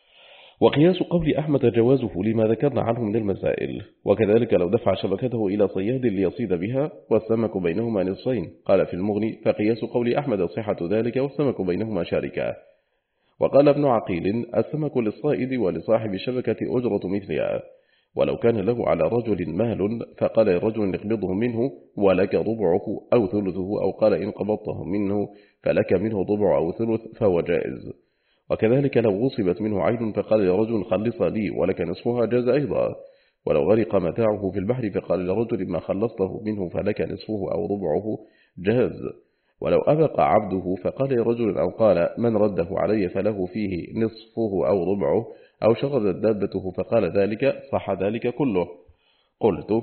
وقياس قول أحمد جوازه لما ذكرنا عنه من المسائل. وكذلك لو دفع شبكته إلى صياد ليصيد بها والسمك بينهما نصفين. قال في المغني: فقياس قول أحمد صحة ذلك والسمك بينهما شاركا. وقال ابن عقيل: السمك للصائد ولصاحب الشبكة أجرة مثلها، ولو كان له على رجل مال فقال لرجل اقبضه منه ولك ربعه أو ثلثه، أو قال إن قبضته منه فلك منه ربع أو ثلث، فهو جائز. وكذلك لو غصبت منه عين فقال لرجل خلص لي ولك نصفها، جاز أيضا. ولو غرق متاعه في البحر فقال لرجل ما خلصته منه فلك نصفه أو ربعه، جاز. ولو أبقى عبده فقال لرجل أو قال من رده علي فله فيه نصفه أو ربعه، أو شردت دابته فقال ذلك، صح ذلك كله. قلت: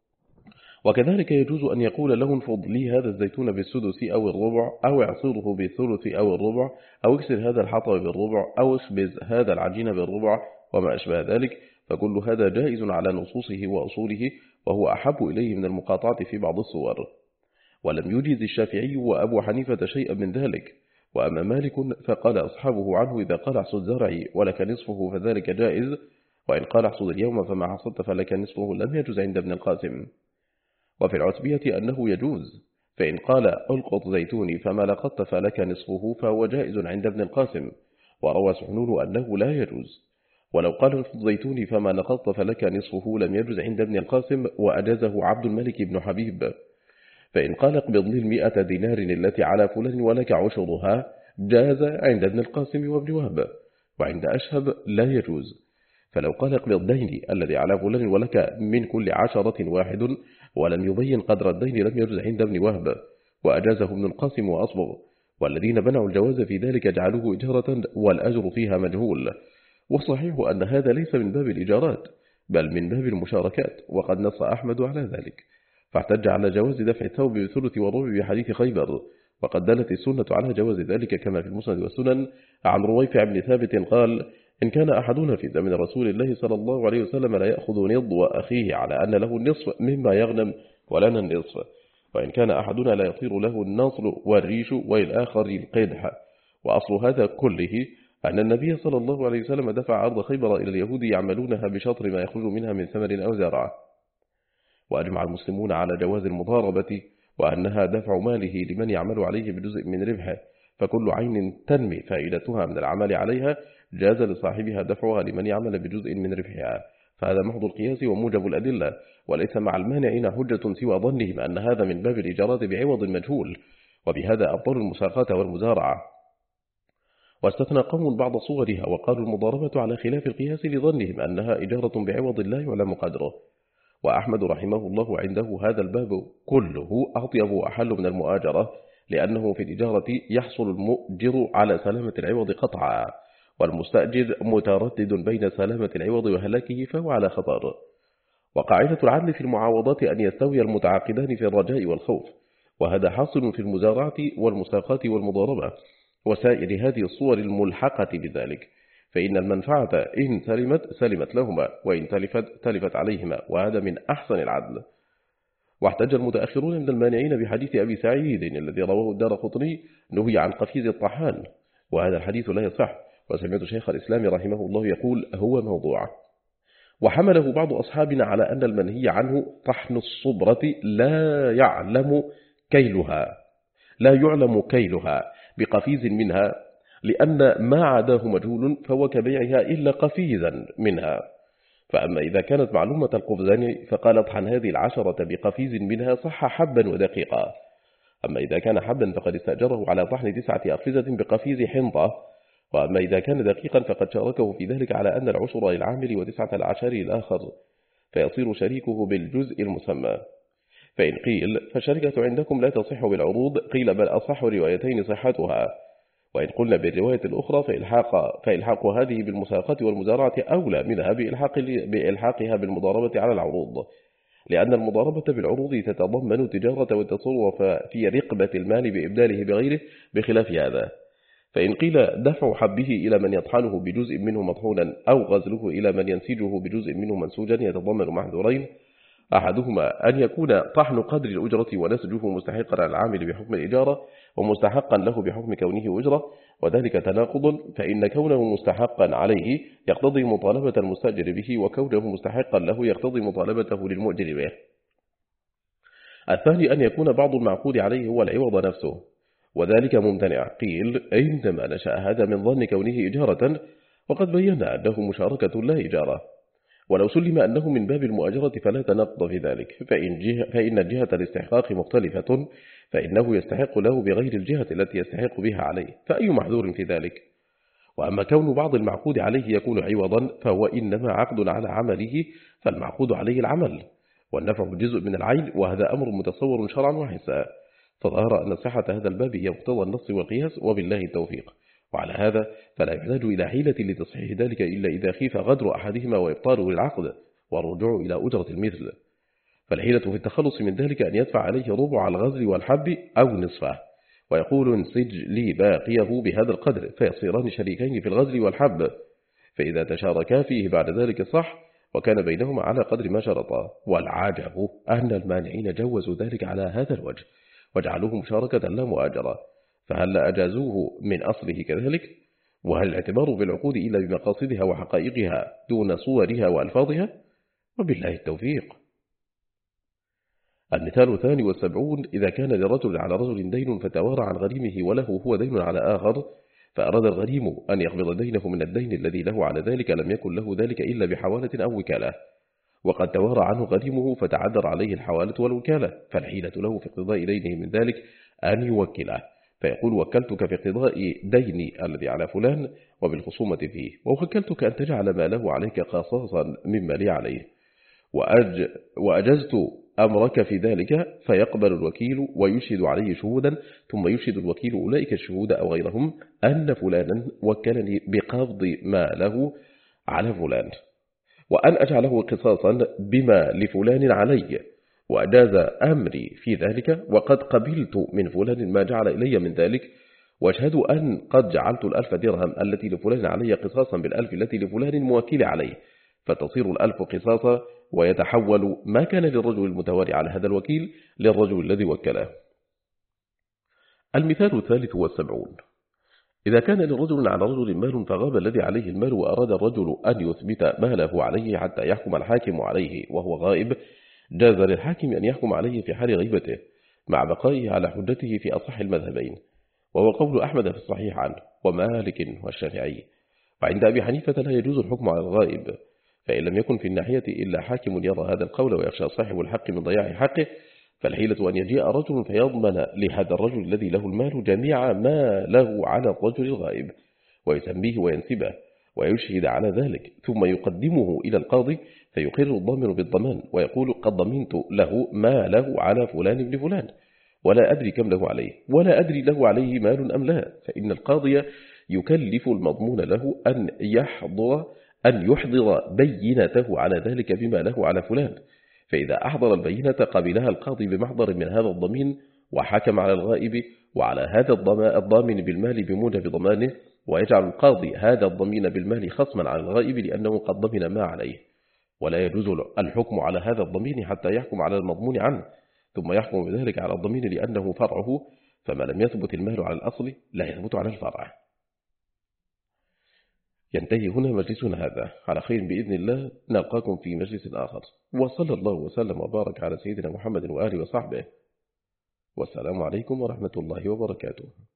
وكذلك يجوز أن يقول له انفض لي هذا الزيتون بالسدس أو الربع، أو اعصره بالثلث أو الربع، أو اكسر هذا الحطب بالربع، أو اخبز هذا العجين بالربع، وما أشبه ذلك، فكل هذا جائز على نصوصه وأصوله، وهو أحب إليه من المقاطعة في بعض الصور. ولم يجيز الشافعي وأبو حنيفة شيئا من ذلك. وأما مالك فقال أصحابه عنه: إذا قال احصد زرعي ولك نصفه فذلك جائز، وإن قال احصد اليوم فما حصدت فلك نصفه لم يجوز عند ابن القاسم. وفي العتبية أنه يجوز، فإن قال ألقط زيتوني فما لقطت فلك نصفه فهو جائز عند ابن القاسم، وروى سحنون أنه لا يجوز. ولو قال القط زيتوني فما لقطت فلك نصفه لم يجوز عند ابن القاسم، وأجازه عبد الملك بن حبيب. فإن قال اقبض لي 100 دينار التي على فلان ولك عشرها جاز عند ابن القاسم وابن وهب، وعند أشهب لا يجوز. فلو قال اقبض ديني الذي على فلان ولك من كل 10 واحد ولم يبين قدر الدين لم يجوز عند ابن وهب، وأجازه ابن القاسم وأصبغ. والذين منعوا الجواز في ذلك جعلوه إجارة والأجر فيها مجهول. والصحيح أن هذا ليس من باب الإجارات بل من باب المشاركات، وقد نص أحمد على ذلك، فاحتج على جواز دفع الثوب بثلث والربع بحديث خيبر. وقد دلت السنة على جواز ذلك كما في المسند والسنن عن رويفع بن ثابت قال: إن كان أحدنا في زمن رسول الله صلى الله عليه وسلم لا يأخذ نضو أخيه على أن له النصف مما يغنم ولنا النصف، وإن كان أحدنا لا يطير له النصر والريش وللآخر القدح. وأصل هذا كله أن النبي صلى الله عليه وسلم دفع أرض خيبر إلى اليهود يعملونها بشطر ما يخرج منها من ثمر أو زرع. وأجمع المسلمون على جواز المضاربة، وأنها دفع ماله لمن يعمل عليه بجزء من ربحه، فكل عين تنمي فائدتها من العمل عليها جاز لصاحبها دفعها لمن يعمل بجزء من ربحها. فهذا محض القياس وموجب الأدلة، وليس مع المانعين حجة سوى ظنهم أن هذا من باب الإجارات بعوض مجهول، وبهذا أبطلوا المساقات والمزارعة. واستثنى قوم بعض صورها وقالوا المضاربة على خلاف القياس لظنهم أنها إجارة بعوض لا يعلم قدره. وأحمد رحمه الله عنده هذا الباب كله أطيب وأحل من المؤاجرة، لأنه في الإجارة يحصل المؤجر على سلامة العوض قطعا، والمستأجر متردد بين سلامة العوض وهلاكه فهو على خطر. وقاعدة العدل في المعاوضات أن يستوي المتعاقدان في الرجاء والخوف، وهذا حاصل في المزارعة والمساقات والمضاربة وسائر هذه الصور الملحقة بذلك، فإن المنفعة إن سلمت لهما، وإن تلفت عليهما، وهذا من أحسن العدل. واحتج المتأخرون من المانعين بحديث أبي سعيد الذي رواه الدارقطني نهي عن قفيز الطحان، وهذا الحديث لا يصح، وسمعت شيخ الإسلام رحمه الله يقول هو موضوع. وحمله بعض أصحابنا على أن المنهي عنه طحن الصبرة لا يعلم كيلها بقفيز منها، لأن ما عداه مجهول فهو كبيعها إلا قفيزا منها. فأما إذا كانت معلومة القفزان فقال اطحن هذه 10 بقفيز منها صح حبا ودقيقا. أما إذا كان حبا فقد استأجره على طحن 9 أقفزة بقفيز حنطة. وأما إذا كان دقيقا فقد شاركه في ذلك على أن العشر للعامل و9 العشر للآخر، فيصير شريكه بالجزء المسمى. فإن قيل فالشركة عندكم لا تصح بالعروض، قيل بل أصح روايتين صحتها. وإن قلنا بالرواية الأخرى فإلحاق هذه بالمساقات والمزارعة أولى منها بإلحاقها بالمضاربة على العروض، لأن المضاربة بالعروض تتضمن التجارة والتصرف في رقبة المال بإبداله بغيره بخلاف هذا. فإن قيل دفع حبه إلى من يطحنه بجزء منه مطحونا أو غزله إلى من ينسجه بجزء منه منسوجا يتضمن محذورين: أحدهما أن يكون طحن قدر الأجرة ونسجه مستحقا على العامل بحكم الإجارة ومستحقا له بحكم كونه أجرة، وذلك تناقض، فإن كونه مستحقا عليه يقتضي مطالبة المستأجر به، وكونه مستحقا له يقتضي مطالبته للمؤجر به. الثاني أن يكون بعض المعقود عليه هو العوض نفسه، وذلك ممتنع. قيل إنما نشأ هذا من ظن كونه إجارة، وقد بينا أنه مشاركة لا إجارة. ولو سلم أنه من باب المؤاجرة فلا تناقض في ذلك، فإن جهة الاستحقاق مختلفة، فإنه يستحق له بغير الجهة التي يستحق بها عليه، فأي محذور في ذلك؟ وأما كون بعض المعقود عليه يكون عوضا فهو إنما عقد على عمله، فالمعقود عليه العمل، والنفع جزء من العين، وهذا أمر متصور شرعا وحسا. فظهر أن صحة هذا الباب يقتضى النص والقياس، وبالله التوفيق. وعلى هذا فلا يحتاج إلى حيلة لتصحيح ذلك إلا إذا خيف غدر أحدهما وإبطاله للعقد والرجوع إلى أجرة المثل. فالحيلة في التخلص من ذلك أن يدفع عليه ربع الغزل والحب أو نصفه، ويقول انسج لي باقيه بهذا القدر، فيصيران شريكين في الغزل والحب، فإذا تشاركا فيه بعد ذلك صح، وكان بينهما على قدر ما شرطا. والعجب أن المانعين جوزوا ذلك على هذا الوجه وجعلوه مشاركة لا مؤاجرة، فهل أجازوه من أصله كذلك؟ وهل الاعتبار بالعقود إلا بمقاصدها وحقائقها دون صورها وألفاظها؟ وبالله التوفيق. المثال 72: إذا كان لرجل على رجل دين فتوارى عن غريمه وله هو دين على آخر، فأراد الغريم أن يقبض دينه من الدين الذي له على ذلك، لم يكن له ذلك إلا بحوالة أو وكالة، وقد توارى عنه غريمه فتعذر عليه الحوالة والوكالة، فالحيلة له في اقتضاء دينه من ذلك أن يوكله، فيقول: وكلتك في اقتضاء ديني الذي على فلان وبالخصومة فيه، ووكلتك أن تجعل ما له عليك قصاصا مما لي عليه، وأجزت أمرك في ذلك. فيقبل الوكيل ويشهد عليه شهودا، ثم يشهد الوكيل أولئك الشهود أو غيرهم أن فلانا وكلني بقبض ما له على فلان، وأن أجعله قصاصا بما لفلان علي، وأجاز أمري في ذلك، وقد قبلت من فلان ما جعل إلي من ذلك، واشهدوا أن قد جعلت ال1000 درهم التي لفلان علي قصاصا بال1000 التي لفلان موكل عليه، فتصير ال1000 قصاصا، ويتحول ما كان للرجل المتواري على هذا الوكيل للرجل الذي وكله. المثال 73: إذا كان لرجل على رجل مال فغاب الذي عليه المال، وأراد الرجل أن يثبت ماله عليه حتى يحكم الحاكم عليه وهو غائب، جاز للحاكم أن يحكم عليه في حال غيبته مع بقائه على حجته في أصح المذهبين، وهو قول أحمد في الصحيح عنه ومالك والشافعي. وعند أبي حنيفة لا يجوز الحكم على الغائب، فإن لم يكن في الناحية إلا حاكم يرى هذا القول ويخشى صاحب الحق من ضياع حقه، فالحيلة أن يجيء رجل فيضمن لهذا الرجل الذي له المال جميع ما له على الرجل الغائب، ويسميه وينسبه ويشهد على ذلك، ثم يقدمه إلى القاضي فيقر الضامن بالضمان ويقول: قد ضمنت له ما له على فلان بن فلان، ولا أدري كم له عليه، ولا أدري له عليه مال أم لا، فإن القاضي يكلف المضمون له أن يحضر بينته على ذلك بما له على فلان، فإذا أحضر البينة قبلها القاضي بمحضر من هذا الضمين، وحكم على الغائب وعلى هذا الضامن بالمال بموجب ضمانه، ويجعل القاضي هذا الضمين بالمال خصما على الغائب لأنه قد ضمن ما عليه، ولا يجوز الحكم على هذا الضمين حتى يحكم على المضمون عنه، ثم يحكم بذلك على الضمين لأنه فرعه، فما لم يثبت المال على الأصل لا يثبت على الفرع. ينتهي هنا مجلسنا هذا، على خير بإذن الله نلقاكم في مجلس آخر، وصلى الله وسلم وبارك على سيدنا محمد وآله وصحبه، والسلام عليكم ورحمة الله وبركاته.